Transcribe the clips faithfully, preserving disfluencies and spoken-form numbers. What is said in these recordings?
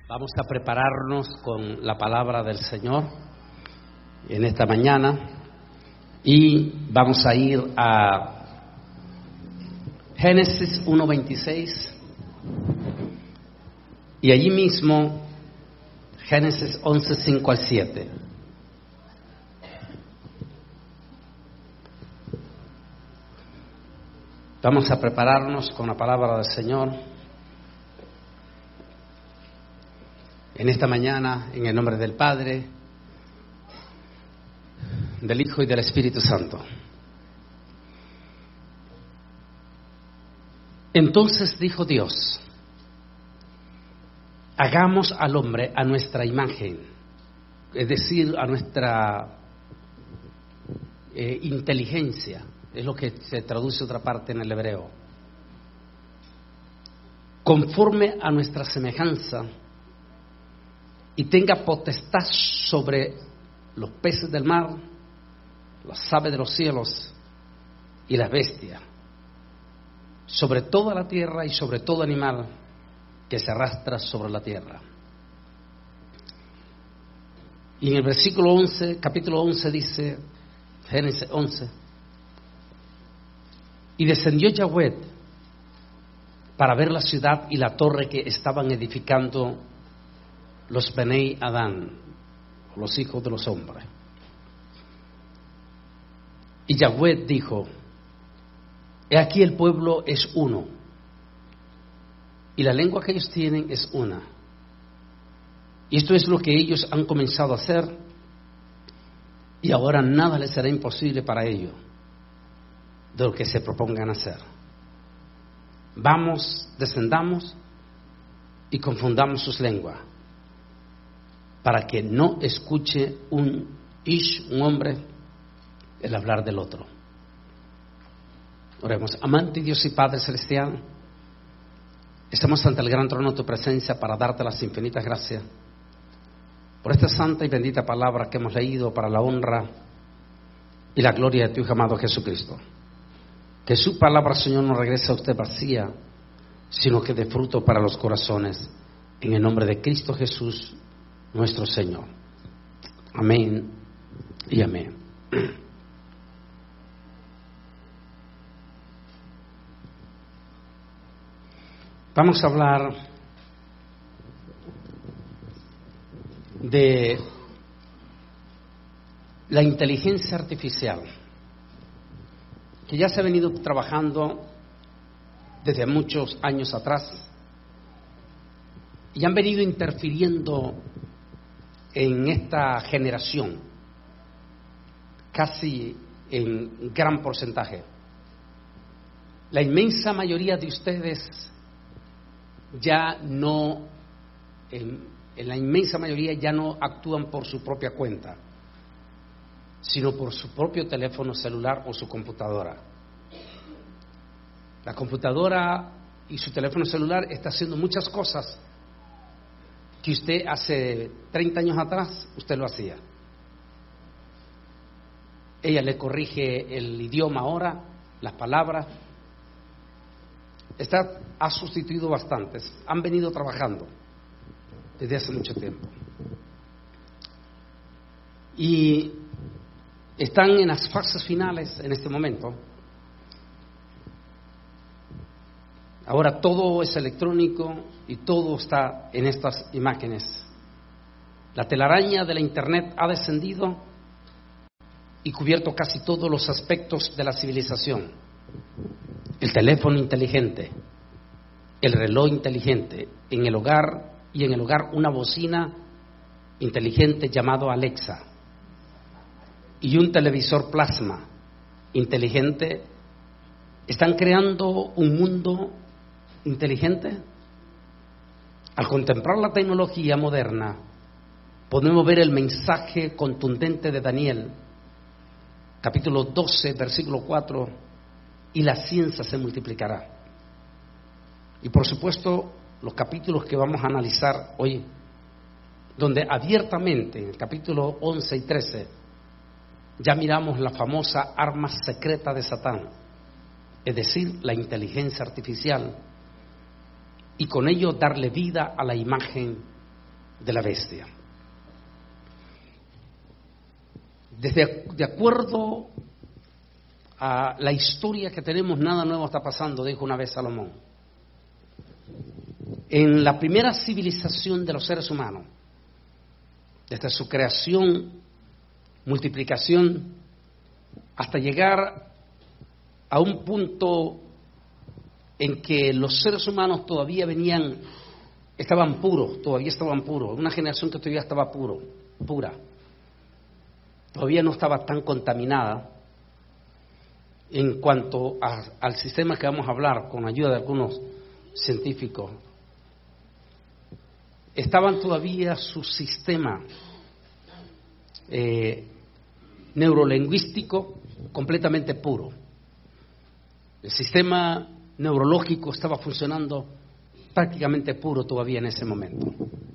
Vamos a prepararnos con la palabra del Señor en esta mañana y vamos a ir a Génesis uno veintiséis y allí mismo Génesis once cinco al siete. Vamos a prepararnos con la palabra del Señor en esta mañana, en el nombre del Padre, del Hijo y del Espíritu Santo. Entonces dijo Dios: hagamos al hombre a nuestra imagen, es decir, a nuestra eh, inteligencia, es lo que se traduce otra parte en el hebreo, conforme a nuestra semejanza, y tenga potestad sobre los peces del mar, las aves de los cielos y las bestias, sobre toda la tierra y sobre todo animal que se arrastra sobre la tierra. Y en el versículo once, capítulo once dice, Génesis once, y descendió Yahweh para ver la ciudad y la torre que estaban edificando los Benei Adán, los hijos de los hombres. Y Yahweh dijo: he aquí el pueblo es uno, y la lengua que ellos tienen es una. Y esto es lo que ellos han comenzado a hacer, y ahora nada les será imposible para ellos de lo que se propongan hacer. Vamos, descendamos y confundamos sus lenguas, para que no escuche un ish, un hombre, el hablar del otro. Oremos. Amante Dios y Padre Celestial, estamos ante el gran trono de tu presencia para darte las infinitas gracias por esta santa y bendita palabra que hemos leído, para la honra y la gloria de tu Hijo amado Jesucristo. Que su palabra, Señor, no regrese a usted vacía, sino que dé fruto para los corazones, en el nombre de Cristo Jesús nuestro Señor. Amén y amén. Vamos a hablar de la inteligencia artificial, que ya se ha venido trabajando desde muchos años atrás y han venido interfiriendo en esta generación, casi en gran porcentaje. La inmensa mayoría de ustedes ya no, en, en la inmensa mayoría ya no actúan por su propia cuenta, sino por su propio teléfono celular o su computadora. La computadora y su teléfono celular está haciendo muchas cosas que usted hace treinta años atrás usted lo hacía. Ella le corrige el idioma ahora, las palabras. Está, ha sustituido bastantes. Han venido trabajando desde hace mucho tiempo. Y están en las fases finales en este momento. Ahora todo es electrónico y todo está en estas imágenes. La telaraña de la Internet ha descendido y cubierto casi todos los aspectos de la civilización. El teléfono inteligente, el reloj inteligente, en el hogar y en el hogar una bocina inteligente llamado Alexa y un televisor plasma inteligente, están creando un mundo inteligente. Al contemplar la tecnología moderna, podemos ver el mensaje contundente de Daniel, capítulo doce, versículo cuatro, y la ciencia se multiplicará. Y por supuesto, los capítulos que vamos a analizar hoy, donde abiertamente, en el capítulo once y trece, ya miramos la famosa arma secreta de Satán, es decir, la inteligencia artificial, y con ello darle vida a la imagen de la bestia. Desde, de acuerdo a la historia que tenemos, nada nuevo está pasando, dijo una vez Salomón. En la primera civilización de los seres humanos, desde su creación, multiplicación, hasta llegar a un punto en que los seres humanos todavía venían, estaban puros, todavía estaban puros, una generación que todavía estaba puro, pura, todavía no estaba tan contaminada en cuanto a, al sistema que vamos a hablar con ayuda de algunos científicos. Estaban todavía su sistema eh, neurolingüístico completamente puro. El sistema neurológico estaba funcionando prácticamente puro todavía en ese momento.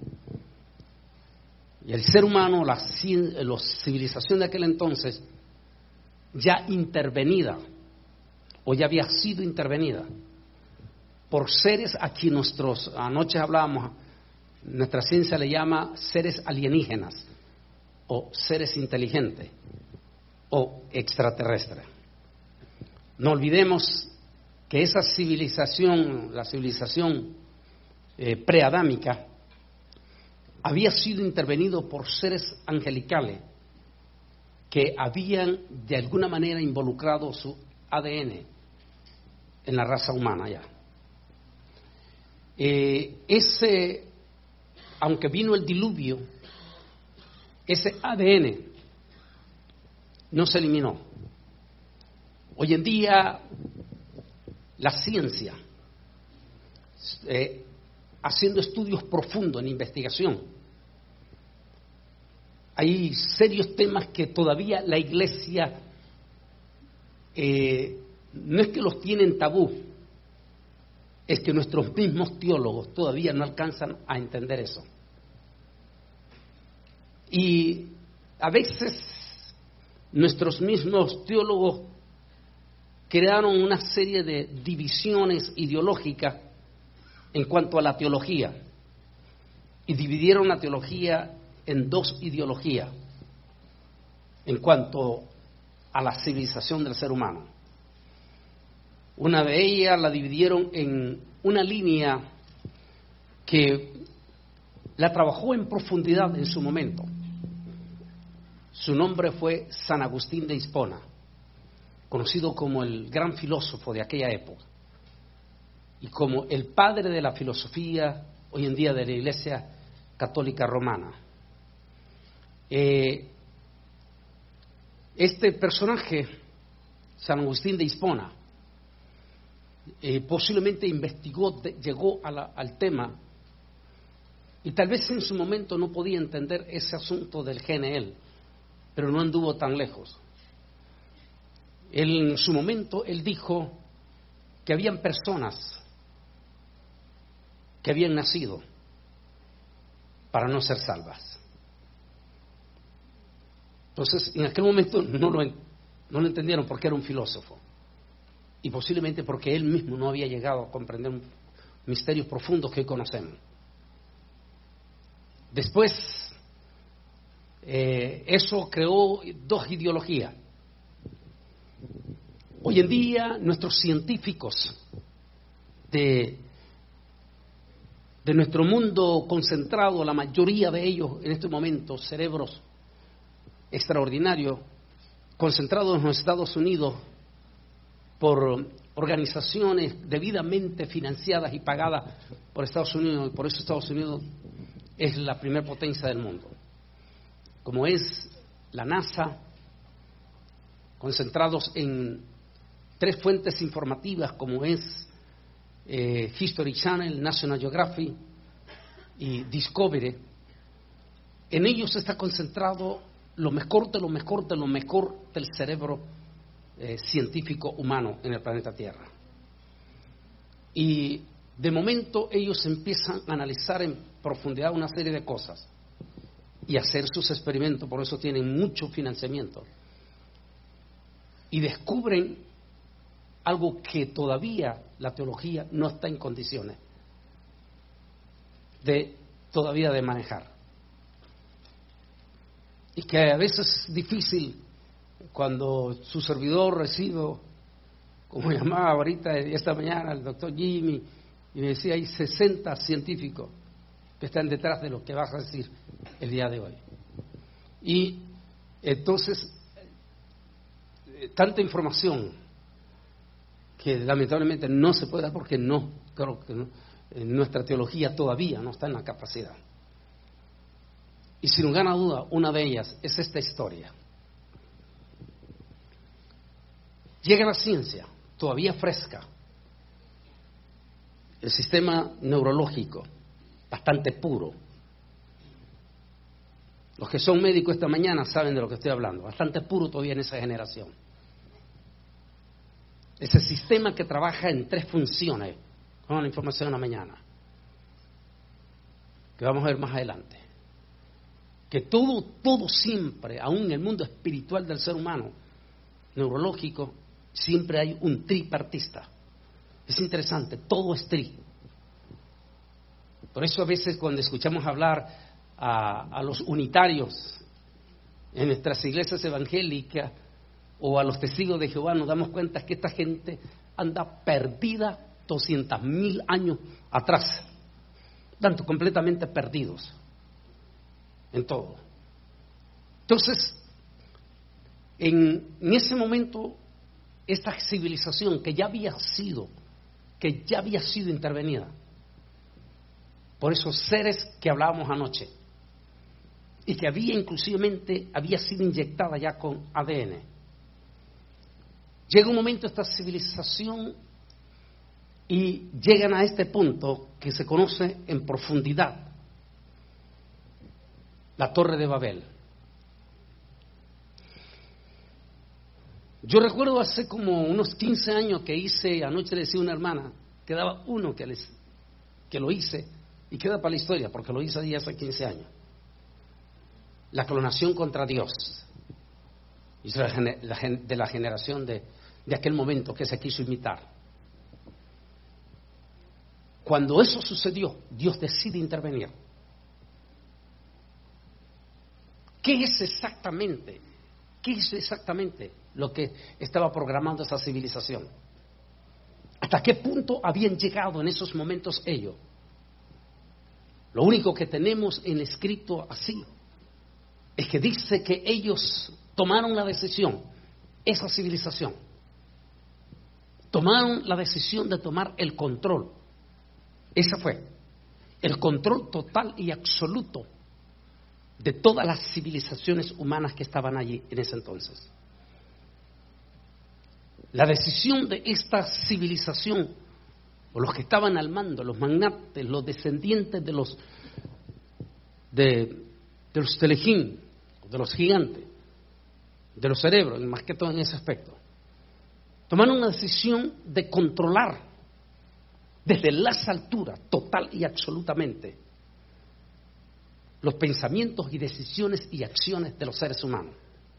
Y el ser humano, la, la civilización de aquel entonces, ya intervenida, o ya había sido intervenida, por seres a quien nosotros, anoche hablábamos, nuestra ciencia le llama seres alienígenas, o seres inteligentes, o extraterrestres. No olvidemos que esa civilización, la civilización eh, preadámica, había sido intervenido por seres angelicales que habían de alguna manera involucrado su A D N en la raza humana ya. Eh, ese, aunque vino el diluvio, ese A D N no se eliminó. Hoy en día la ciencia, eh, haciendo estudios profundos en investigación, hay serios temas que todavía la Iglesia eh, no es que los tienen tabú, es que nuestros mismos teólogos todavía no alcanzan a entender eso. Y a veces nuestros mismos teólogos crearon una serie de divisiones ideológicas en cuanto a la teología, y dividieron la teología en dos ideologías en cuanto a la civilización del ser humano. Una de ellas la dividieron en una línea que la trabajó en profundidad en su momento. Su nombre fue San Agustín de Hipona, conocido como el gran filósofo de aquella época y como el padre de la filosofía hoy en día de la Iglesia Católica Romana. Eh, este personaje, San Agustín de Hipona, eh, posiblemente investigó, de, llegó a la, al tema, y tal vez en su momento no podía entender ese asunto del G N L, pero no anduvo tan lejos. Él, en su momento, él dijo que habían personas que habían nacido para no ser salvas. Entonces, en aquel momento no lo, no lo entendieron porque era un filósofo, y posiblemente porque él mismo no había llegado a comprender misterios profundos que hoy conocemos. Después, eh, eso creó dos ideologías. Hoy en día, nuestros científicos de, de nuestro mundo concentrado, la mayoría de ellos en este momento, cerebros extraordinarios, concentrados en los Estados Unidos por organizaciones debidamente financiadas y pagadas por Estados Unidos, y por eso Estados Unidos es la primera potencia del mundo, como es la NASA, concentrados en tres fuentes informativas como es eh, History Channel, National Geographic y Discovery. En ellos está concentrado lo mejor de lo mejor de lo mejor del cerebro eh, científico humano en el planeta Tierra. Y de momento ellos empiezan a analizar en profundidad una serie de cosas y hacer sus experimentos, por eso tienen mucho financiamiento. Y descubren algo que todavía la teología no está en condiciones de todavía de manejar. Y que a veces es difícil cuando su servidor recibe, como llamaba ahorita esta mañana el doctor Jimmy, y me decía, hay sesenta científicos que están detrás de lo que vas a decir el día de hoy. Y entonces, tanta información que lamentablemente no se puede dar porque no, creo que no, en nuestra teología todavía no está en la capacidad. Y sin lugar a duda, una de ellas es esta historia. Llega la ciencia, todavía fresca, el sistema neurológico, bastante puro. Los que son médicos esta mañana saben de lo que estoy hablando, bastante puro todavía en esa generación. Ese sistema que trabaja en tres funciones, con la información de la mañana, que vamos a ver más adelante. Que todo, todo siempre, aún en el mundo espiritual del ser humano, neurológico, siempre hay un tripartista. Es interesante, todo es tri. Por eso a veces cuando escuchamos hablar a, a los unitarios en nuestras iglesias evangélicas o a los testigos de Jehová, nos damos cuenta que esta gente anda perdida doscientos mil años atrás, tanto completamente perdidos en todo. Entonces, en, en ese momento, esta civilización que ya había sido, que ya había sido intervenida por esos seres que hablábamos anoche, y que había inclusivamente, había sido inyectada ya con A D N. Llega un momento esta civilización y llegan a este punto que se conoce en profundidad, la Torre de Babel. Yo recuerdo hace como unos quince años que hice, anoche le decía a una hermana, quedaba uno que, les, que lo hice, y queda para la historia, porque lo hice allí hace quince años. La clonación contra Dios. Y de la generación de, de aquel momento que se quiso imitar. Cuando eso sucedió, Dios decide intervenir. ¿Qué es exactamente? ¿Qué es exactamente lo que estaba programando esa civilización? ¿Hasta qué punto habían llegado en esos momentos ellos? Lo único que tenemos en escrito así es que dice que ellos tomaron la decisión, esa civilización, tomaron la decisión de tomar el control. Ese fue el control total y absoluto de todas las civilizaciones humanas que estaban allí en ese entonces. La decisión de esta civilización, o los que estaban al mando, los magnates, los descendientes de los de, de los telejín, de los gigantes, de los cerebros, más que todo en ese aspecto, tomaron una decisión de controlar desde las alturas, total y absolutamente, los pensamientos y decisiones y acciones de los seres humanos.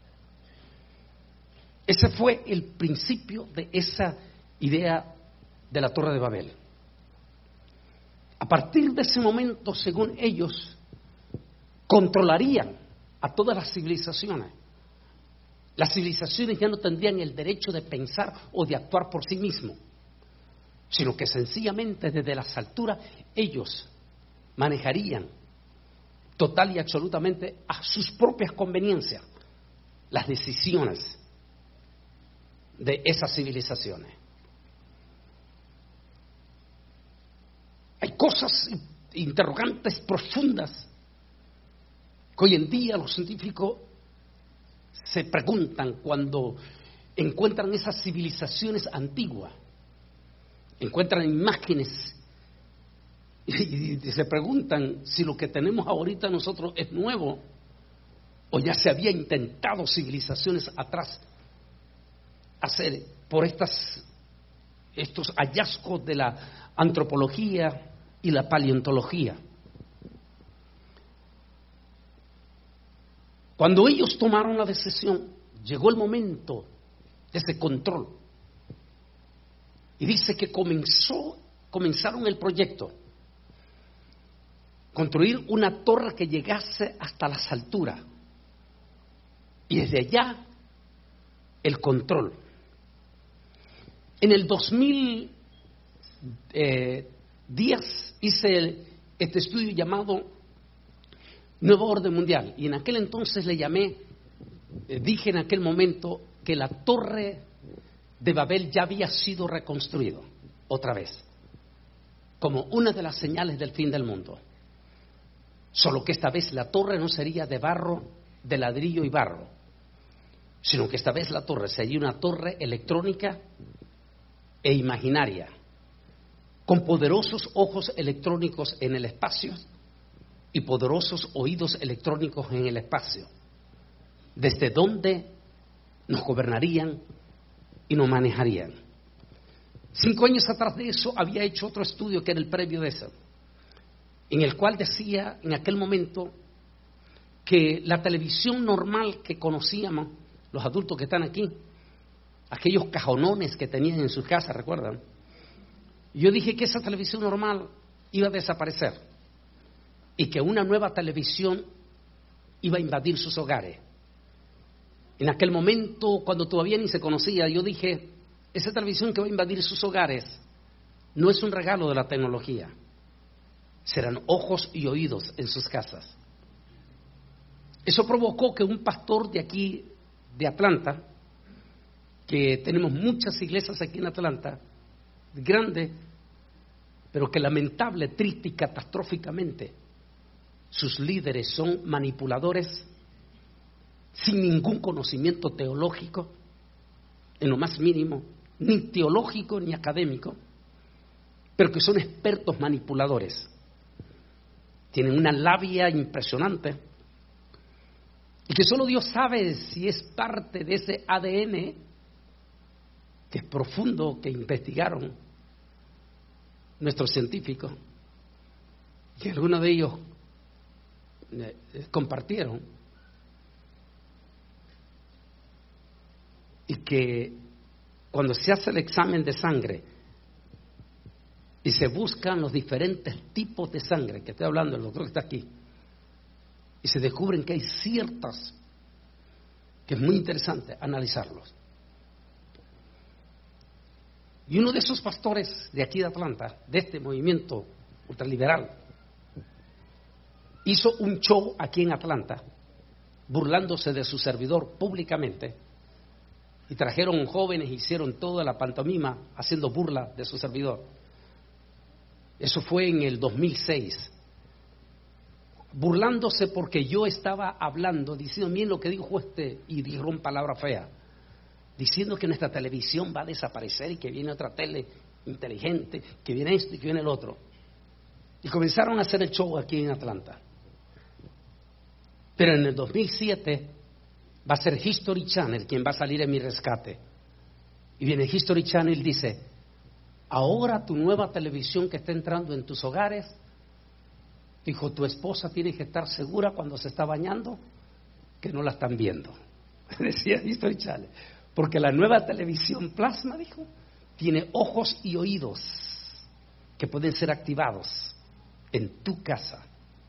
Ese fue el principio de esa idea de la Torre de Babel. A partir de ese momento, según ellos, controlarían a todas las civilizaciones. Las civilizaciones ya no tendrían el derecho de pensar o de actuar por sí mismos, sino que sencillamente desde las alturas ellos manejarían total y absolutamente a sus propias conveniencias las decisiones de esas civilizaciones. Hay cosas, interrogantes profundas que hoy en día los científicos se preguntan cuando encuentran esas civilizaciones antiguas, encuentran imágenes y se preguntan si lo que tenemos ahorita nosotros es nuevo o ya se había intentado civilizaciones atrás hacer por estas, estos hallazgos de la antropología y la paleontología. Cuando ellos tomaron la decisión, llegó el momento de ese control. Y dice que comenzó, comenzaron el proyecto. construir una torre que llegase hasta las alturas y desde allá el control. En el dos mil diez hice este estudio llamado Nuevo Orden Mundial, y en aquel entonces le llamé, eh, dije en aquel momento que la torre de Babel ya había sido reconstruido otra vez, como una de las señales del fin del mundo. Solo que esta vez la torre no sería de barro, de ladrillo y barro, sino que esta vez la torre sería una torre electrónica e imaginaria, con poderosos ojos electrónicos en el espacio y poderosos oídos electrónicos en el espacio, desde donde nos gobernarían y nos manejarían. Cinco años atrás de eso había hecho otro estudio que era el previo de eso, en el cual decía en aquel momento que la televisión normal que conocíamos, los adultos que están aquí, aquellos cajonones que tenían en sus casas, ¿recuerdan? Yo dije que esa televisión normal iba a desaparecer y que una nueva televisión iba a invadir sus hogares. En aquel momento, cuando todavía ni se conocía, yo dije, esa televisión que va a invadir sus hogares no es un regalo de la tecnología, serán ojos y oídos en sus casas. Eso provocó que un pastor de aquí, de Atlanta, que tenemos muchas iglesias aquí en Atlanta, grande, pero que lamentable, triste y catastróficamente sus líderes son manipuladores sin ningún conocimiento teológico, en lo más mínimo, ni teológico ni académico, pero que son expertos manipuladores. Tienen una labia impresionante y que solo Dios sabe si es parte de ese A D N que es profundo, que investigaron nuestros científicos, que algunos de ellos eh, compartieron, y que cuando se hace el examen de sangre y se buscan los diferentes tipos de sangre, que estoy hablando, el doctor que está aquí, y se descubren que hay ciertas, que es muy interesante analizarlos. Y uno de esos pastores de aquí de Atlanta, de este movimiento ultraliberal, hizo un show aquí en Atlanta, burlándose de su servidor públicamente, y trajeron jóvenes, hicieron toda la pantomima haciendo burla de su servidor. Eso fue en el dos mil seis, burlándose porque yo estaba hablando, diciendo, miren lo que dijo este, y dijeron palabra fea, diciendo que nuestra televisión va a desaparecer y que viene otra tele inteligente, que viene esto y que viene el otro. Y comenzaron a hacer el show aquí en Atlanta. Pero en el dos mil siete va a ser History Channel quien va a salir en mi rescate. Y viene History Channel y dice, ahora tu nueva televisión que está entrando en tus hogares, dijo, tu esposa tiene que estar segura cuando se está bañando que no la están viendo. Decía History Channel. Porque la nueva televisión plasma, dijo, tiene ojos y oídos que pueden ser activados en tu casa.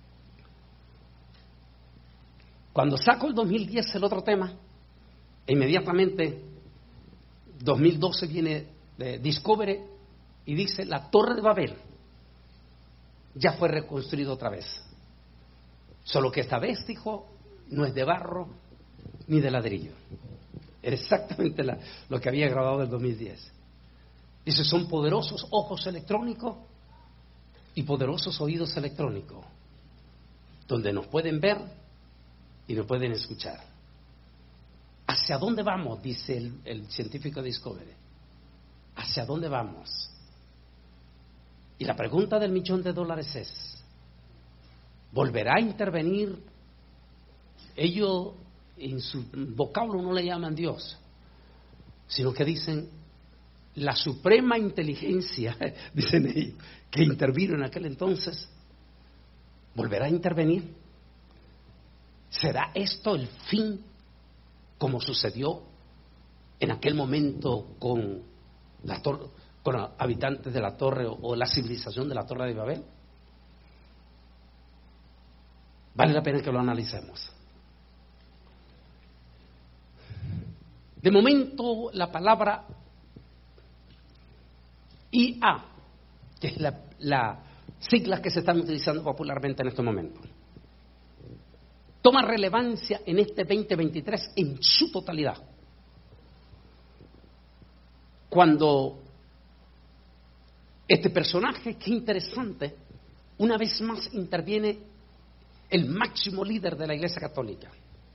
Cuando saco el dos mil diez el otro tema, inmediatamente dos mil doce viene de Discovery y dice, la Torre de Babel ya fue reconstruida otra vez. Solo que esta vez, dijo, no es de barro ni de ladrillo. Era exactamente la, lo que había grabado del dos mil diez. Dice, son poderosos ojos electrónicos y poderosos oídos electrónicos, donde nos pueden ver y nos pueden escuchar. ¿Hacia dónde vamos? Dice el, el científico de Discovery. ¿Hacia dónde vamos? Y la pregunta del millón de dólares es, ¿volverá a intervenir? Ellos en su vocablo no le llaman Dios, sino que dicen la suprema inteligencia, dicen ellos, que intervino en aquel entonces, ¿volverá a intervenir? ¿Será esto el fin, como sucedió en aquel momento con la tor- con habitantes de la torre o, o la civilización de la Torre de Babel? Vale la pena que lo analicemos. De momento, la palabra I A, que es la, la siglas que se están utilizando popularmente en este momento, toma relevancia en este veinte veintitrés en su totalidad. Cuando este personaje, qué interesante, una vez más interviene el máximo líder de la Iglesia Católica.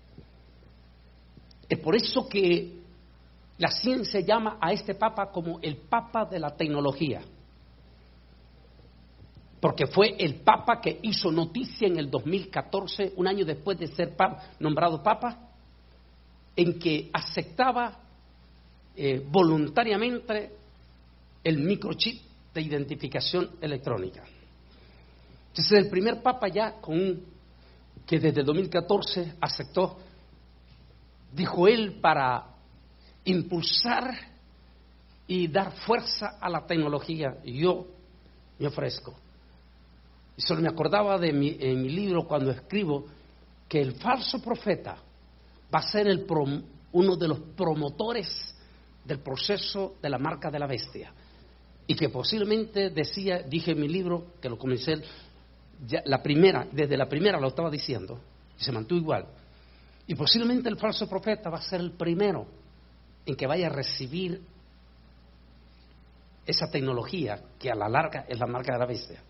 Es por eso que la ciencia llama a este Papa como el Papa de la tecnología, porque fue el Papa que hizo noticia en el dos mil catorce, un año después de ser papa, nombrado Papa, en que aceptaba eh, voluntariamente el microchip de identificación electrónica. Entonces, el primer Papa ya con un, que desde el dos mil catorce aceptó, dijo él, para impulsar y dar fuerza a la tecnología, y yo me ofrezco. Y solo me acordaba de mi, en mi libro cuando escribo que el falso profeta va a ser el prom, uno de los promotores del proceso de la marca de la bestia, y que posiblemente decía, dije en mi libro, que lo comencé ya, la primera, desde la primera lo estaba diciendo, y se mantuvo igual, y posiblemente el falso profeta va a ser el primero en que vaya a recibir esa tecnología que a la larga es la marca de la bestia.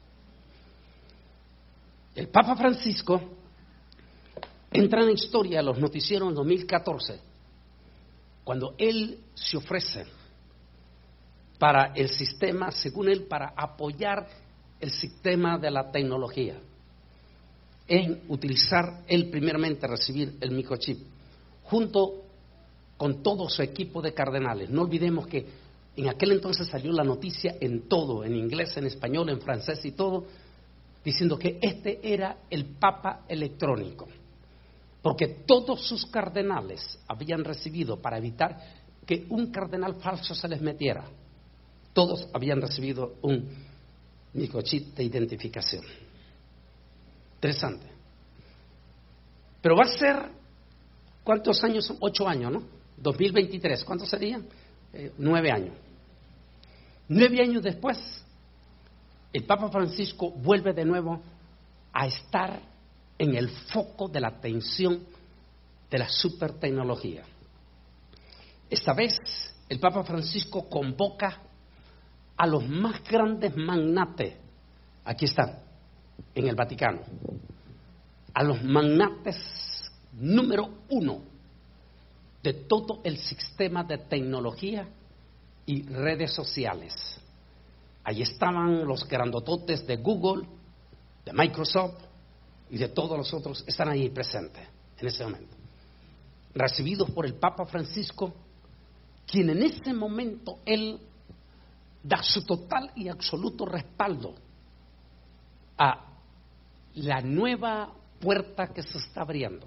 El Papa Francisco entra en la historia de los noticieros en dos mil catorce, cuando él se ofrece para el sistema, según él, para apoyar el sistema de la tecnología, en utilizar él primeramente recibir el microchip, junto con todo su equipo de cardenales. No olvidemos que en aquel entonces salió la noticia en todo, en inglés, en español, en francés y todo, diciendo que este era el Papa electrónico, porque todos sus cardenales habían recibido, para evitar que un cardenal falso se les metiera, todos habían recibido un microchip de identificación. Interesante. Pero va a ser, ¿cuántos años son? Ocho años, ¿no? dos mil veintitrés, ¿cuántos serían? Eh, nueve años. Nueve años después, el Papa Francisco vuelve de nuevo a estar en el foco de la atención de la supertecnología. Esta vez, el Papa Francisco convoca a los más grandes magnates, aquí están, en el Vaticano, a los magnates número uno de todo el sistema de tecnología y redes sociales. Allí estaban los grandototes de Google, de Microsoft y de todos los otros, están ahí presentes en ese momento, recibidos por el Papa Francisco, quien en ese momento él da su total y absoluto respaldo a la nueva puerta que se está abriendo.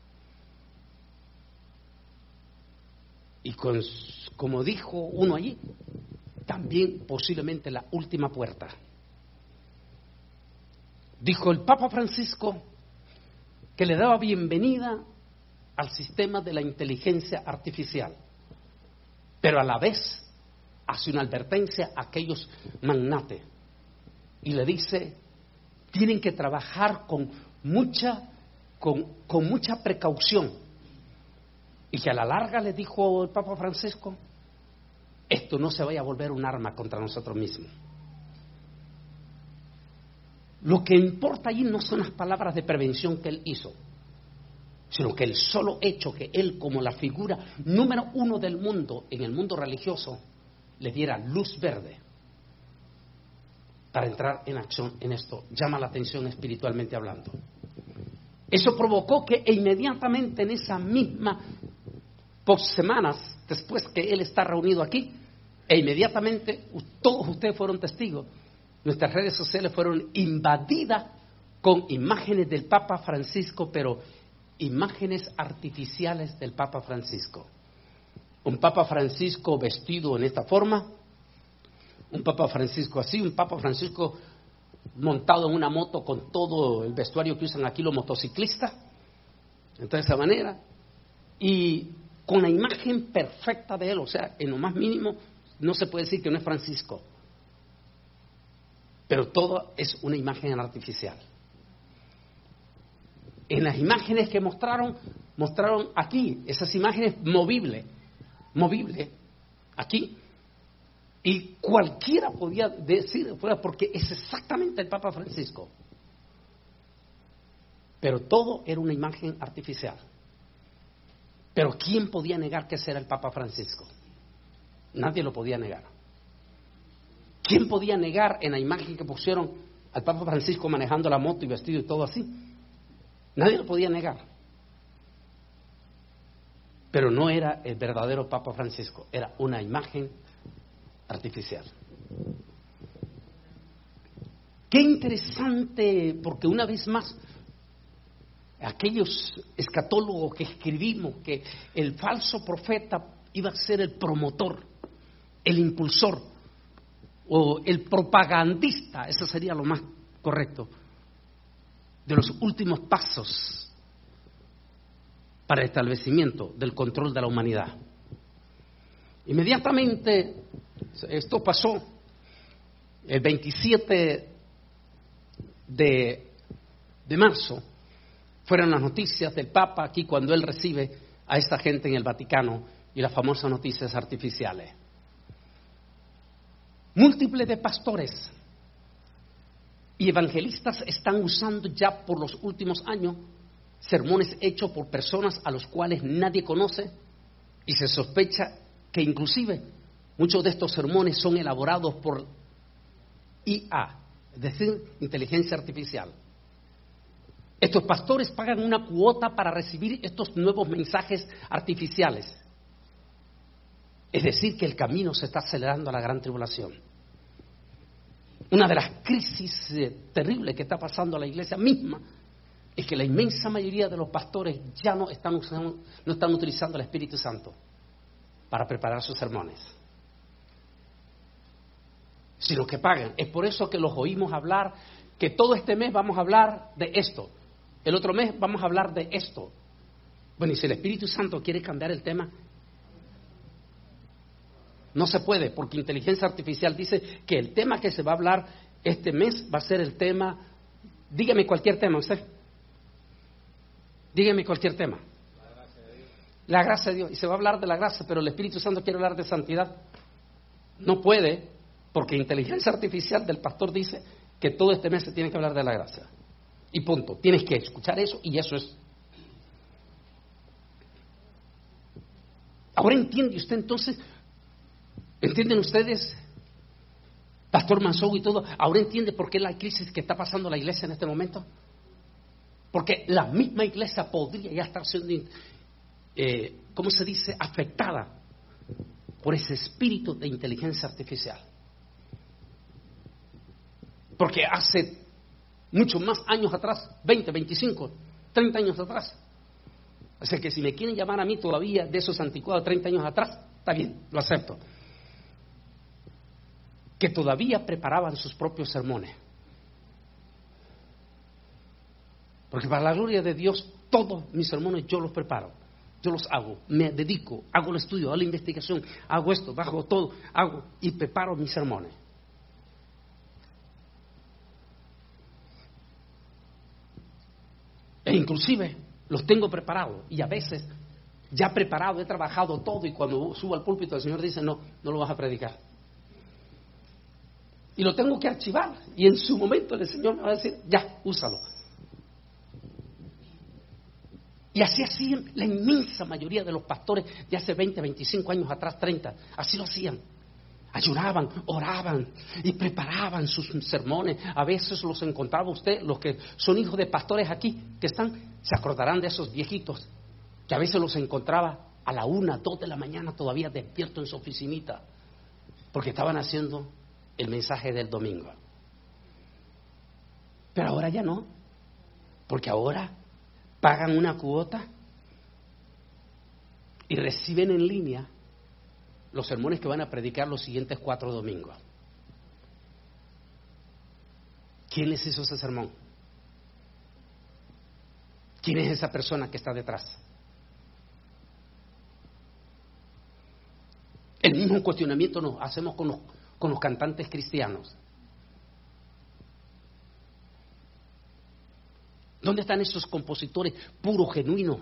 Y con, como dijo uno allí, también posiblemente la última puerta. Dijo el Papa Francisco que le daba bienvenida al sistema de la inteligencia artificial, pero a la vez hace una advertencia a aquellos magnates y le dice: tienen que trabajar con mucha, con, con mucha precaución, y que a la larga, le dijo el Papa Francisco, esto no se vaya a volver un arma contra nosotros mismos. Lo que importa allí no son las palabras de prevención que él hizo, sino que el solo hecho que él, como la figura número uno del mundo, en el mundo religioso, le diera luz verde para entrar en acción en esto, llama la atención espiritualmente hablando. Eso provocó que inmediatamente en esa misma pocas semanas después que él está reunido aquí, e inmediatamente todos ustedes fueron testigos, nuestras redes sociales fueron invadidas con imágenes del Papa Francisco, pero imágenes artificiales del Papa Francisco. Un Papa Francisco vestido en esta forma, un Papa Francisco así, un Papa Francisco montado en una moto con todo el vestuario que usan aquí los motociclistas, entonces de esa manera, y con la imagen perfecta de él, o sea, en lo más mínimo, no se puede decir que no es Francisco, pero todo es una imagen artificial. En las imágenes que mostraron, mostraron aquí, esas imágenes movibles, movibles, aquí, y cualquiera podía decir fuera porque es exactamente el Papa Francisco, pero todo era una imagen artificial. Pero ¿quién podía negar que ese era el Papa Francisco? Nadie lo podía negar. ¿Quién podía negar en la imagen que pusieron al Papa Francisco manejando la moto y vestido y todo así? Nadie lo podía negar. Pero no era el verdadero Papa Francisco, era una imagen artificial. Qué interesante, porque una vez más, aquellos escatólogos que escribimos que el falso profeta iba a ser el promotor, el impulsor o el propagandista, eso sería lo más correcto, de los últimos pasos para el establecimiento del control de la humanidad. Inmediatamente esto pasó el veintisiete de, de marzo. Fueron las noticias del Papa aquí cuando él recibe a esta gente en el Vaticano y las famosas noticias artificiales. Múltiples de pastores y evangelistas están usando ya por los últimos años sermones hechos por personas a los cuales nadie conoce y se sospecha que inclusive muchos de estos sermones son elaborados por I A, es decir, inteligencia artificial. Estos pastores pagan una cuota para recibir estos nuevos mensajes artificiales. Es decir, que el camino se está acelerando a la gran tribulación. Una de las crisis eh, terribles que está pasando a la iglesia misma es que la inmensa mayoría de los pastores ya no están, usando, no están utilizando el Espíritu Santo para preparar sus sermones, sino que pagan. Es por eso que los oímos hablar que todo este mes vamos a hablar de esto, el otro mes vamos a hablar de esto. Bueno, y si el Espíritu Santo quiere cambiar el tema, no se puede, porque inteligencia artificial dice que el tema que se va a hablar este mes va a ser el tema, dígame cualquier tema usted, dígame cualquier tema. La gracia de Dios. La gracia de Dios, y se va a hablar de la gracia, pero el Espíritu Santo quiere hablar de santidad. No puede, porque inteligencia artificial del pastor dice que todo este mes se tiene que hablar de la gracia. Y punto, tienes que escuchar eso y eso es. Ahora entiende usted entonces, ¿entienden ustedes, Pastor Manzou y todo? Ahora entiende por qué la crisis que está pasando la iglesia en este momento. Porque la misma iglesia podría ya estar siendo, eh, ¿cómo se dice?, afectada por ese espíritu de inteligencia artificial. Porque hace muchos más años atrás, veinte, veinticinco, treinta años atrás. O sea que si me quieren llamar a mí todavía de esos anticuados treinta años atrás, está bien, lo acepto. Que todavía preparaban sus propios sermones. Porque para la gloria de Dios, todos mis sermones yo los preparo, yo los hago, me dedico, hago el estudio, hago la investigación, hago esto, bajo todo, hago y preparo mis sermones. E inclusive los tengo preparados y a veces ya preparado, he trabajado todo y cuando subo al púlpito el Señor dice no, no lo vas a predicar. Y lo tengo que archivar y en su momento el Señor me va a decir ya, úsalo. Y así hacían la inmensa mayoría de los pastores de hace veinte, veinticinco años atrás, treinta, así lo hacían. Ayunaban, oraban y preparaban sus sermones. A veces los encontraba usted, los que son hijos de pastores aquí, que están, se acordarán de esos viejitos, que a veces los encontraba a la una, dos de la mañana todavía despierto en su oficinita, porque estaban haciendo el mensaje del domingo. Pero ahora ya no, porque ahora pagan una cuota y reciben en línea los sermones que van a predicar los siguientes cuatro domingos. ¿Quién les hizo ese sermón? ¿Quién es esa persona que está detrás? El mismo cuestionamiento nos hacemos con los, con los cantantes cristianos. ¿Dónde están esos compositores puros, genuinos?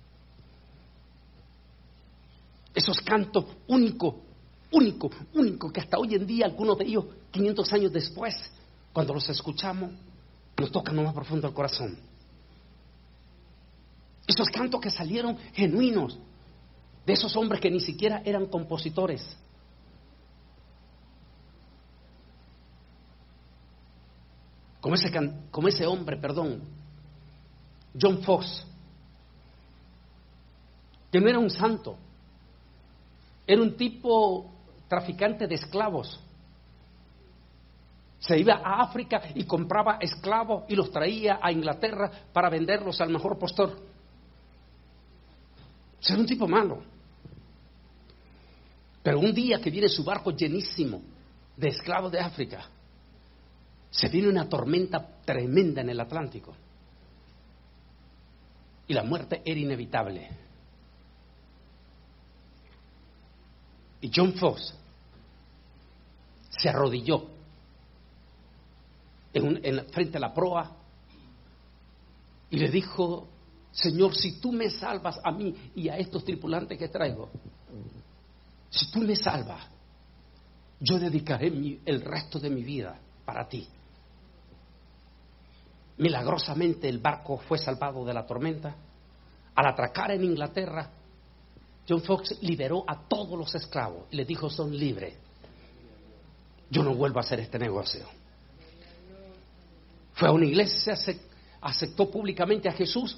Esos cantos únicos, únicos, únicos, que hasta hoy en día, algunos de ellos, quinientos años después, cuando los escuchamos, nos tocan lo más profundo del corazón. Esos cantos que salieron genuinos, de esos hombres que ni siquiera eran compositores. Como ese, como ese hombre, perdón, John Fox, que no era un santo, era un tipo traficante de esclavos. Se iba a África y compraba esclavos y los traía a Inglaterra para venderlos al mejor postor. Era un tipo malo. Pero un día que viene su barco llenísimo de esclavos de África, se viene una tormenta tremenda en el Atlántico. Y la muerte era inevitable. Y John Fox se arrodilló en, un, en frente a la proa y le dijo: Señor, si tú me salvas a mí y a estos tripulantes que traigo, si tú me salvas, yo dedicaré mi, el resto de mi vida para ti. Milagrosamente el barco fue salvado de la tormenta. Al atracar en Inglaterra, John Fox liberó a todos los esclavos y les dijo: son libres. Yo no vuelvo a hacer este negocio. Fue a una iglesia, aceptó públicamente a Jesús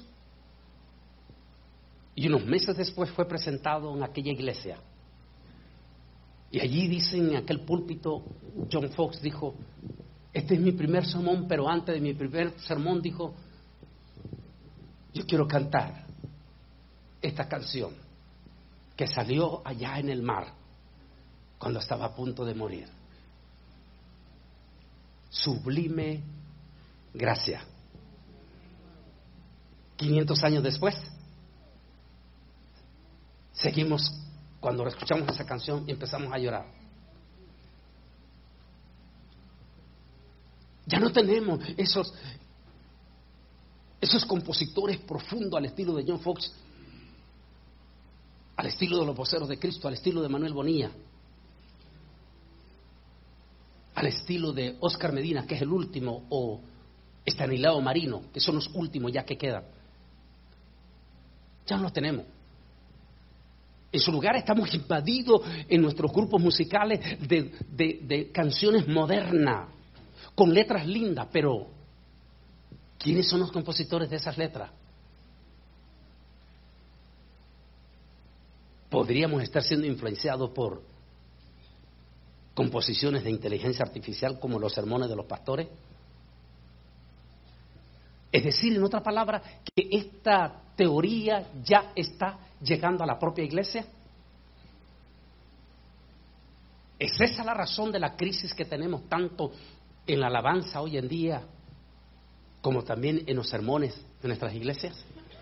y unos meses después fue presentado en aquella iglesia. Y allí dicen, en aquel púlpito, John Fox dijo: este es mi primer sermón, pero antes de mi primer sermón dijo: yo quiero cantar esta canción que salió allá en el mar cuando estaba a punto de morir. Sublime gracia. quinientos años después, seguimos, cuando escuchamos esa canción y empezamos a llorar. Ya no tenemos esos, esos compositores profundos al estilo de John Fox, al estilo de los voceros de Cristo, al estilo de Manuel Bonilla, al estilo de Oscar Medina, que es el último, o Estanislao Marino, que son los últimos ya que quedan. Ya no los tenemos. En su lugar estamos invadidos en nuestros grupos musicales de, de, de canciones modernas, con letras lindas, pero ¿quiénes son los compositores de esas letras? ¿Podríamos estar siendo influenciados por composiciones de inteligencia artificial como los sermones de los pastores? Es decir, en otra palabra, que esta teoría ya está llegando a la propia iglesia. ¿Es esa la razón de la crisis que tenemos tanto en la alabanza hoy en día como también en los sermones de nuestras iglesias?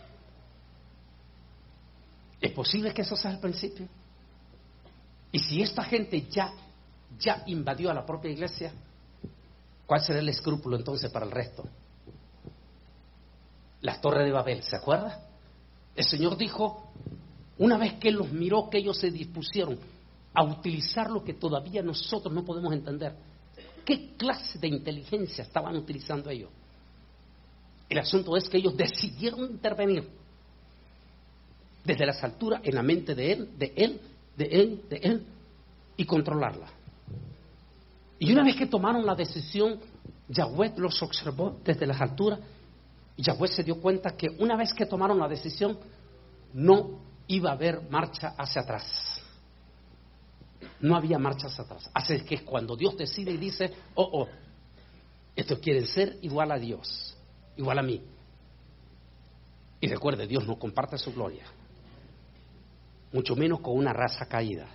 ¿Es posible que eso sea el principio? Y si esta gente ya, ya invadió a la propia iglesia, ¿cuál será el escrúpulo entonces para el resto? Las torres de Babel, ¿se acuerda? El Señor dijo, una vez que Él los miró, que ellos se dispusieron a utilizar lo que todavía nosotros no podemos entender. ¿Qué clase de inteligencia estaban utilizando ellos? El asunto es que ellos decidieron intervenir desde las alturas en la mente de Él, de Él, de Él, de Él, y controlarla. Y una vez que tomaron la decisión, Yahweh los observó desde las alturas, y Yahweh se dio cuenta que una vez que tomaron la decisión, no iba a haber marcha hacia atrás. No había marcha hacia atrás. Así que cuando Dios decide y dice, oh, oh, estos quieren ser igual a Dios, igual a mí. Y recuerde, Dios no comparte su gloria, mucho menos con una raza caída.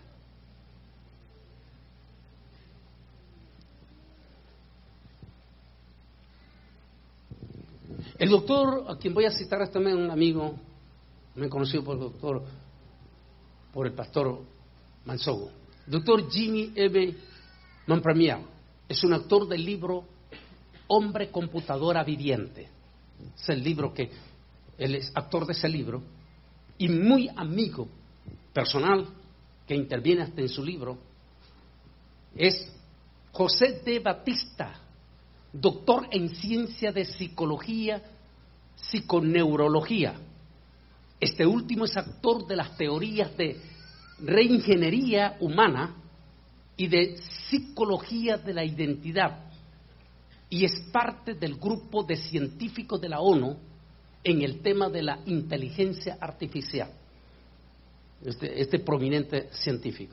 El doctor, a quien voy a citar es también un amigo, me conocido por el doctor, por el pastor Mansogo. El doctor Jimmy Eve Montpremier es un autor del libro Hombre Computadora Viviente. Es el libro que, él es actor de ese libro y muy amigo personal que interviene hasta en su libro. Es José de Batista, doctor en ciencia de psicología, psiconeurología. Este último es autor de las teorías de reingeniería humana y de psicología de la identidad, y es parte del grupo de científicos de la ONU en el tema de la inteligencia artificial, este, este prominente científico.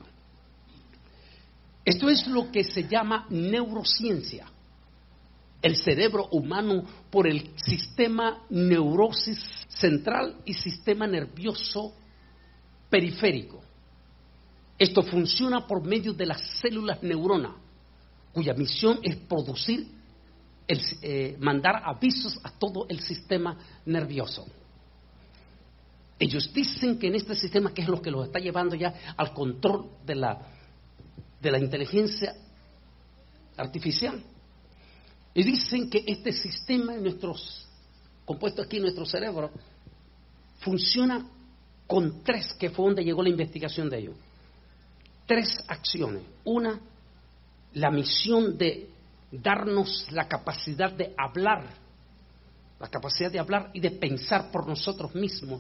Esto es lo que se llama neurociencia, el cerebro humano por el sistema neurosis central y sistema nervioso periférico. Esto funciona por medio de las células neuronas, cuya misión es producir, el, eh, mandar avisos a todo el sistema nervioso. Ellos dicen que en este sistema, que es lo que los está llevando ya al control de la, de la inteligencia artificial, y dicen que este sistema, en nuestros, compuesto aquí en nuestro cerebro, funciona con tres, que fue donde llegó la investigación de ellos. Tres acciones. Una, la misión de darnos la capacidad de hablar, la capacidad de hablar y de pensar por nosotros mismos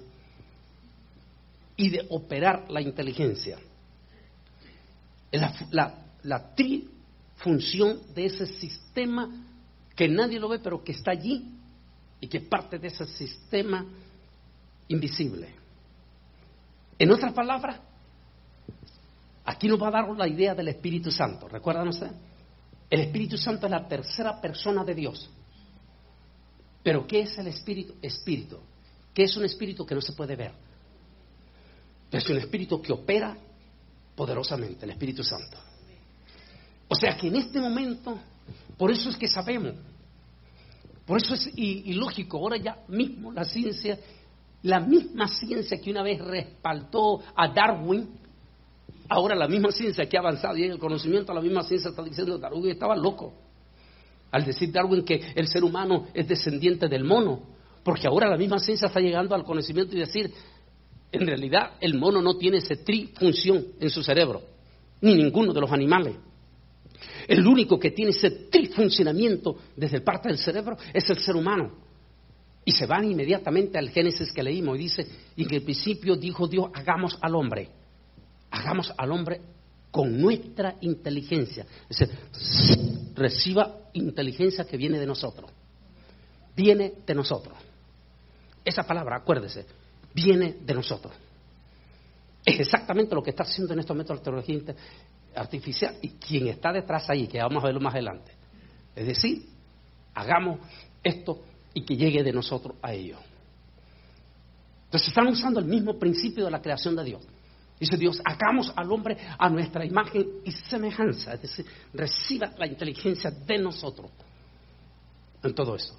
y de operar la inteligencia. La, la, la trifunción de ese sistema que nadie lo ve, pero que está allí y que parte de ese sistema invisible. En otras palabras, aquí nos va a dar la idea del Espíritu Santo. ¿Recuerdan ustedes? El Espíritu Santo es la tercera persona de Dios. ¿Pero qué es el Espíritu? Espíritu. ¿Qué es un espíritu que no se puede ver? Es un espíritu que opera poderosamente, el Espíritu Santo. O sea que en este momento, por eso es que sabemos, por eso es ilógico, ahora ya mismo la ciencia, la misma ciencia que una vez respaldó a Darwin, ahora la misma ciencia que ha avanzado y en el conocimiento, la misma ciencia está diciendo que Darwin estaba loco al decir Darwin que el ser humano es descendiente del mono, porque ahora la misma ciencia está llegando al conocimiento y decir, en realidad el mono no tiene esa trifunción en su cerebro, ni ninguno de los animales. El único que tiene ese trifuncionamiento desde parte del cerebro es el ser humano. Y se van inmediatamente al Génesis que leímos y dice, y que en el principio dijo Dios, hagamos al hombre. Hagamos al hombre con nuestra inteligencia. Es decir, reciba inteligencia que viene de nosotros. Viene de nosotros. Esa palabra, acuérdese, viene de nosotros. Es exactamente lo que está haciendo en estos métodos de tecnología artificial y quien está detrás ahí, que vamos a verlo más adelante. Es decir, hagamos esto y que llegue de nosotros a ellos. Entonces están usando el mismo principio de la creación de Dios. Dice Dios, hagamos al hombre a nuestra imagen y semejanza, es decir, reciba la inteligencia de nosotros en todo eso.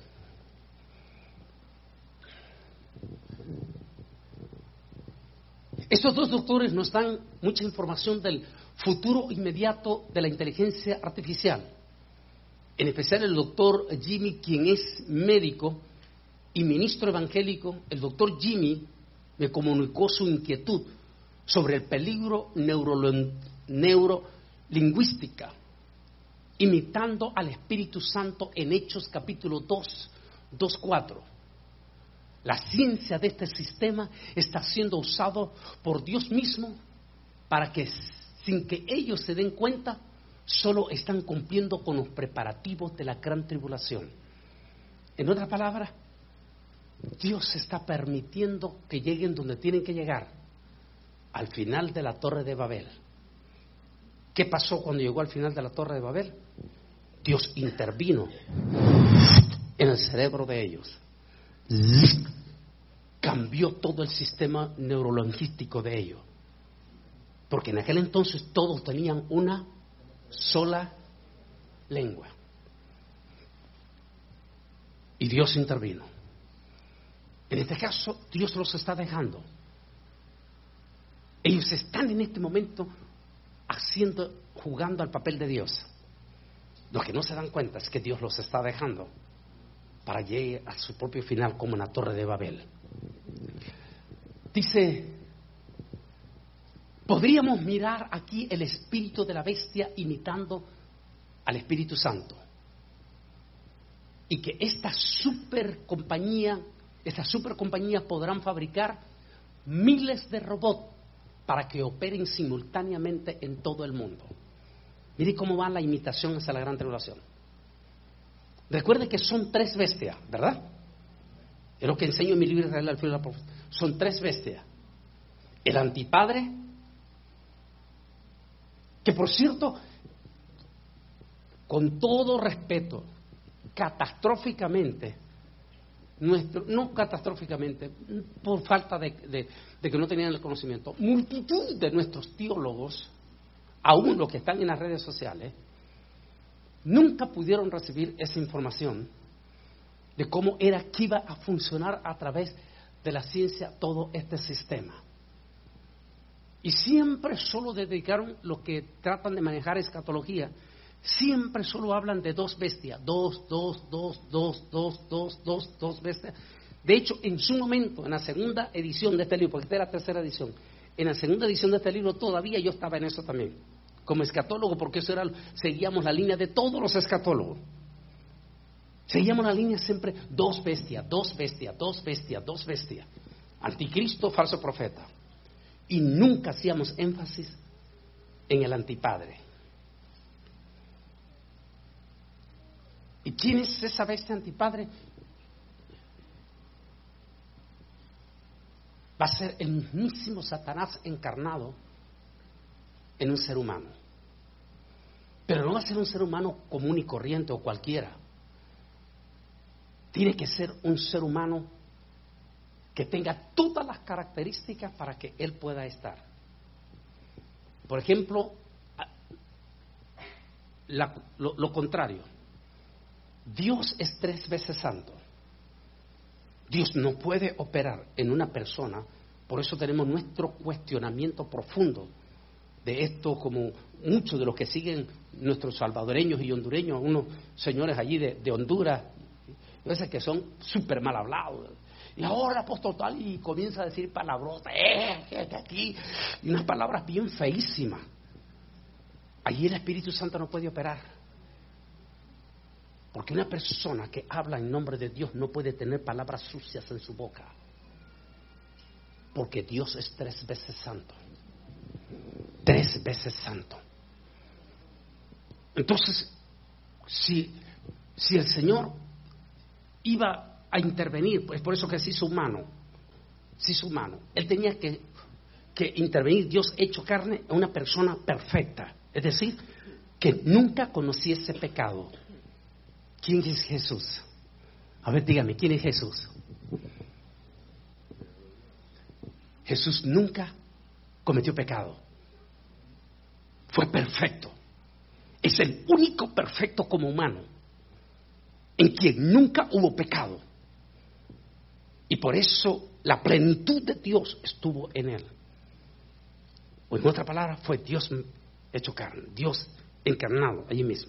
Estos dos doctores nos dan mucha información del futuro inmediato de la inteligencia artificial, en especial el doctor Jimmy, quien es médico y ministro evangélico. El doctor Jimmy me comunicó su inquietud sobre el peligro neurolingüística, imitando al Espíritu Santo en Hechos capítulo dos, dos, cuatro. La ciencia de este sistema está siendo usado por Dios mismo para que, sin que ellos se den cuenta, solo están cumpliendo con los preparativos de la gran tribulación. En otras palabras, Dios está permitiendo que lleguen donde tienen que llegar, al final de la Torre de Babel. ¿Qué pasó cuando llegó al final de la Torre de Babel? Dios intervino en el cerebro de ellos. Cambió todo el sistema neurolingüístico de ellos. Porque en aquel entonces todos tenían una sola lengua. Y Dios intervino. En este caso, Dios los está dejando. Ellos están en este momento haciendo, jugando al papel de Dios. Lo que no se dan cuenta es que Dios los está dejando para llegar a su propio final como en la Torre de Babel. Dice, podríamos mirar aquí el espíritu de la bestia imitando al Espíritu Santo. Y que esta super compañía, estas super compañías podrán fabricar miles de robots para que operen simultáneamente en todo el mundo. Mire cómo va la imitación hacia la gran tribulación. Recuerde que son tres bestias, ¿verdad? Es lo que enseño en mi libro Israel al filo de la profecía. Son tres bestias. El antipadre, que por cierto, con todo respeto, catastróficamente, nuestro, no catastróficamente, por falta de, de, de que no tenían el conocimiento, multitud de nuestros teólogos, aún los que están en las redes sociales, nunca pudieron recibir esa información de cómo era que iba a funcionar a través de la ciencia todo este sistema. Y siempre solo dedicaron, los que tratan de manejar escatología, siempre solo hablan de dos bestias, dos, dos, dos, dos, dos, dos, dos, dos bestias. De hecho, en su momento, en la segunda edición de este libro, porque esta es la tercera edición, en la segunda edición de este libro todavía yo estaba en eso también, como escatólogo, porque eso era, seguíamos la línea de todos los escatólogos. Seguíamos la línea siempre, dos bestias, dos bestias, dos bestias, dos bestias. Anticristo, falso profeta. Y nunca hacíamos énfasis en el antipadre. ¿Y quién es esa bestia antipadre? Va a ser el mismísimo Satanás encarnado en un ser humano. Pero no va a ser un ser humano común y corriente o cualquiera. Tiene que ser un ser humano que tenga todas las características para que él pueda estar. Por ejemplo, la, lo, lo contrario. Dios es tres veces santo. Dios no puede operar en una persona, por eso tenemos nuestro cuestionamiento profundo de esto, como muchos de los que siguen nuestros salvadoreños y hondureños, unos señores allí de, de Honduras, a veces que son súper mal hablados. Y ahora apóstol tal, y comienza a decir palabrotas, eh, que aquí, y unas palabras bien feísimas. Allí el Espíritu Santo no puede operar. Porque una persona que habla en nombre de Dios no puede tener palabras sucias en su boca. Porque Dios es tres veces santo. Tres veces santo. Entonces, si, si el Señor iba a intervenir, pues por eso que se hizo humano, se hizo humano, Él tenía que, que intervenir, Dios hecho carne, a una persona perfecta, es decir, que nunca conociese pecado. ¿Quién es Jesús? A ver, dígame, ¿quién es Jesús? Jesús nunca cometió pecado. Fue perfecto. Es el único perfecto como humano, en quien nunca hubo pecado. Y por eso la plenitud de Dios estuvo en él. O en otra palabra, fue Dios hecho carne, Dios encarnado allí mismo.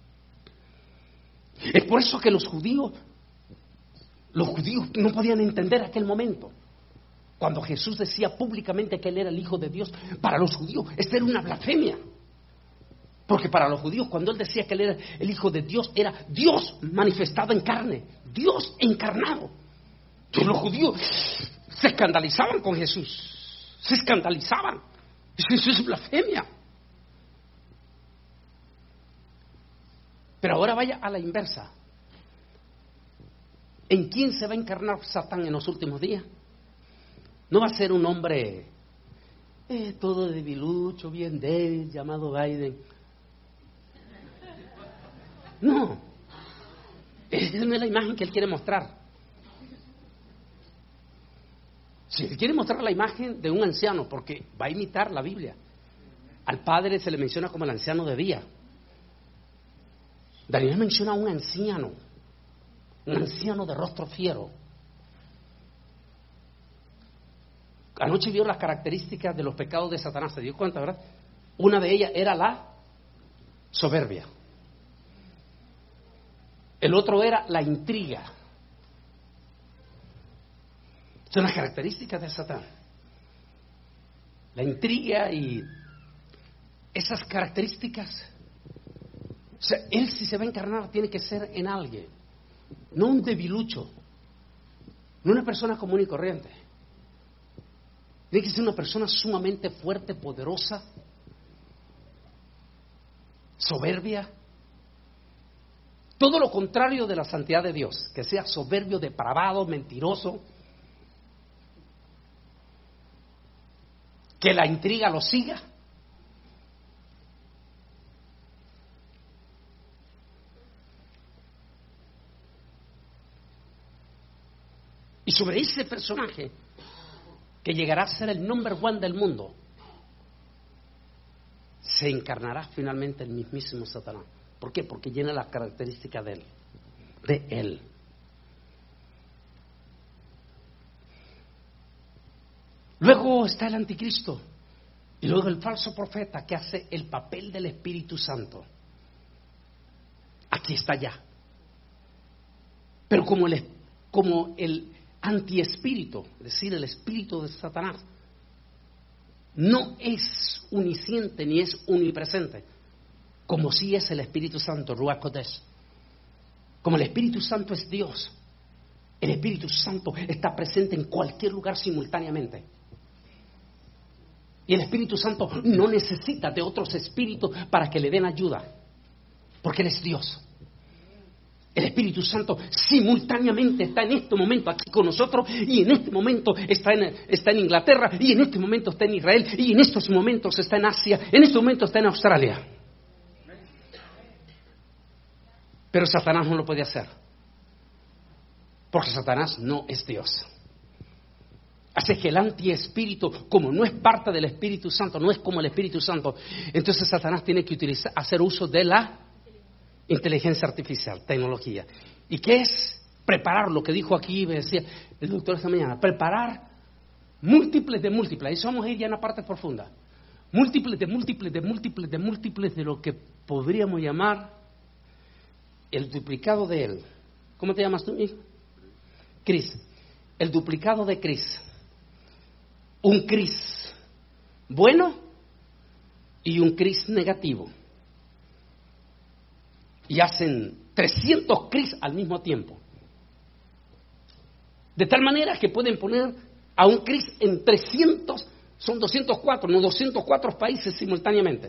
Es por eso que los judíos, los judíos no podían entender aquel momento. Cuando Jesús decía públicamente que Él era el Hijo de Dios, para los judíos esta era una blasfemia. Porque para los judíos, cuando Él decía que Él era el Hijo de Dios, era Dios manifestado en carne, Dios encarnado. Entonces los judíos se escandalizaban con Jesús, se escandalizaban. Eso es blasfemia. Pero ahora vaya a la inversa. ¿En quién se va a encarnar Satán en los últimos días? No va a ser un hombre eh, todo debilucho, bien débil, llamado Biden. No, esa no es la imagen que él quiere mostrar. Si él quiere mostrar la imagen de un anciano, porque va a imitar la Biblia. Al padre se le menciona como el anciano de día. Daniel menciona a un anciano, un anciano de rostro fiero. Anoche vio las características de los pecados de Satanás, ¿se dio cuenta, verdad? Una de ellas era la soberbia. El otro era la intriga. Son las características de Satán. La intriga y esas características. O sea, él si se va a encarnar tiene que ser en alguien, no un debilucho, no una persona común y corriente. Tiene que ser una persona sumamente fuerte, poderosa, soberbia. Todo lo contrario de la santidad de Dios, que sea soberbio, depravado, mentiroso, que la intriga lo siga. Y sobre ese personaje, que llegará a ser el number one del mundo, se encarnará finalmente el mismísimo Satanás. ¿Por qué? Porque llena las características de él, de él. Luego está el anticristo y luego el falso profeta que hace el papel del Espíritu Santo. Aquí está ya. Pero como el, como el antiespíritu, es decir, el espíritu de Satanás, no es unisciente ni es omnipresente, como sí es el Espíritu Santo, Ruach Kodesh. Como el Espíritu Santo es Dios, el Espíritu Santo está presente en cualquier lugar simultáneamente. Y el Espíritu Santo no necesita de otros espíritus para que le den ayuda, porque Él es Dios. El Espíritu Santo simultáneamente está en este momento aquí con nosotros, y en este momento está en, está en Inglaterra, y en este momento está en Israel, y en estos momentos está en Asia, en este momento está en Australia. Pero Satanás no lo puede hacer, porque Satanás no es Dios. Así que el antiespíritu, como no es parte del Espíritu Santo, no es como el Espíritu Santo, entonces Satanás tiene que utilizar, hacer uso de la inteligencia artificial, tecnología. ¿Y qué es? Preparar lo que dijo aquí, me decía el doctor esta mañana, preparar múltiples de múltiples. Eso vamos a ir ya en la parte profunda. Múltiples de múltiples de múltiples de múltiples de lo que podríamos llamar el duplicado de él. ¿Cómo te llamas tú, hijo? Cris. El duplicado de Cris. Un Cris bueno y un Cris negativo. Y hacen trescientos Cris al mismo tiempo. De tal manera que pueden poner a un Cris en trescientos, son doscientos cuatro, no doscientos cuatro países simultáneamente.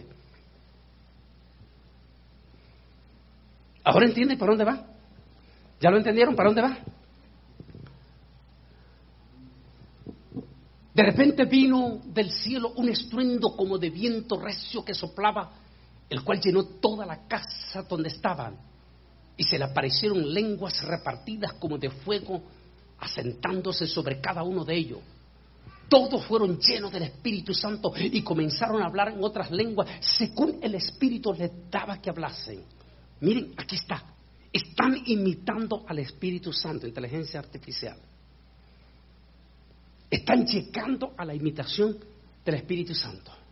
¿Ahora entienden para dónde va? ¿Ya lo entendieron para dónde va? De repente vino del cielo un estruendo como de viento recio que soplaba, el cual llenó toda la casa donde estaban, y se le aparecieron lenguas repartidas como de fuego, asentándose sobre cada uno de ellos. Todos fueron llenos del Espíritu Santo y comenzaron a hablar en otras lenguas, según el Espíritu les daba que hablasen. Miren, aquí está. Están imitando al Espíritu Santo, inteligencia artificial. Están llegando a la imitación del Espíritu Santo.